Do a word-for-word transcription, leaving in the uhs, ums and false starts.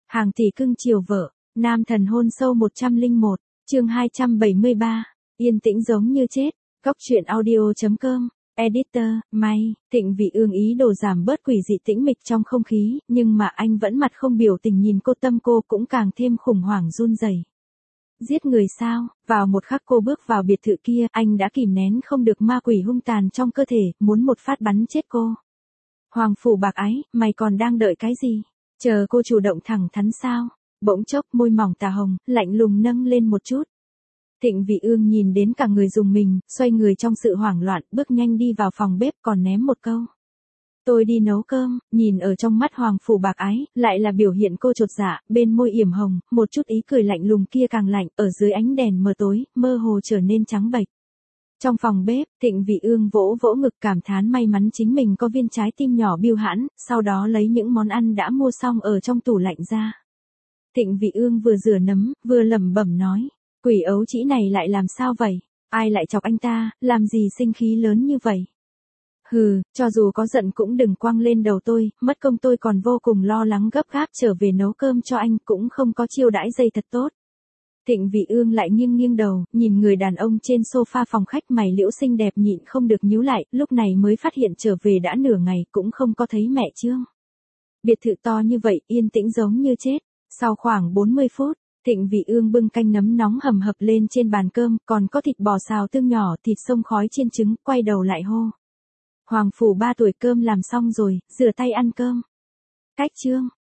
Hàng tỷ cưng chiều vợ, nam thần hôn sâu một trăm lẻ một, chương hai trăm bảy mươi ba, yên tĩnh giống như chết, góc truyện audio chấm com, editor, May, Thịnh Vị Ương ý đồ giảm bớt quỷ dị tĩnh mịch trong không khí, nhưng mà anh vẫn mặt không biểu tình nhìn cô, tâm cô cũng càng thêm khủng hoảng run rẩy. Giết người sao? Vào một khắc cô bước vào biệt thự kia, anh đã kìm nén không được ma quỷ hung tàn trong cơ thể, muốn một phát bắn chết cô. Hoàng phủ bạc ái, mày còn đang đợi cái gì? Chờ cô chủ động thẳng thắn sao? Bỗng chốc môi mỏng tà hồng, lạnh lùng nâng lên một chút. Thịnh Vị Ương nhìn đến cả người rùng mình, xoay người trong sự hoảng loạn, bước nhanh đi vào phòng bếp còn ném một câu. Tôi đi nấu cơm, nhìn ở trong mắt hoàng phủ bạc ái, lại là biểu hiện cô chột dạ, bên môi yểm hồng, một chút ý cười lạnh lùng kia càng lạnh, ở dưới ánh đèn mờ tối, mơ hồ trở nên trắng bệch. Trong phòng bếp, Thịnh Vị Ương vỗ vỗ ngực cảm thán may mắn chính mình có viên trái tim nhỏ bưu hãn, sau đó lấy những món ăn đã mua xong ở trong tủ lạnh ra. Thịnh Vị Ương vừa rửa nấm, vừa lẩm bẩm nói, quỷ ấu trĩ này lại làm sao vậy? Ai lại chọc anh ta, làm gì sinh khí lớn như vậy? Hừ, cho dù có giận cũng đừng quăng lên đầu tôi, mất công tôi còn vô cùng lo lắng gấp gáp trở về nấu cơm cho anh, cũng không có chiêu đãi dây thật tốt. Thịnh Vị Ương lại nghiêng nghiêng đầu, nhìn người đàn ông trên sofa phòng khách mày liễu xinh đẹp nhịn không được nhíu lại, lúc này mới phát hiện trở về đã nửa ngày cũng không có thấy mẹ Trương. Biệt thự to như vậy, yên tĩnh giống như chết. Sau khoảng bốn mươi phút, Thịnh Vị Ương bưng canh nấm nóng hầm hập lên trên bàn cơm, còn có thịt bò xào tương nhỏ, thịt xông khói chiên trứng, quay đầu lại hô. Hoàng phủ ba tuổi cơm làm xong rồi, rửa tay ăn cơm. Cách Trương,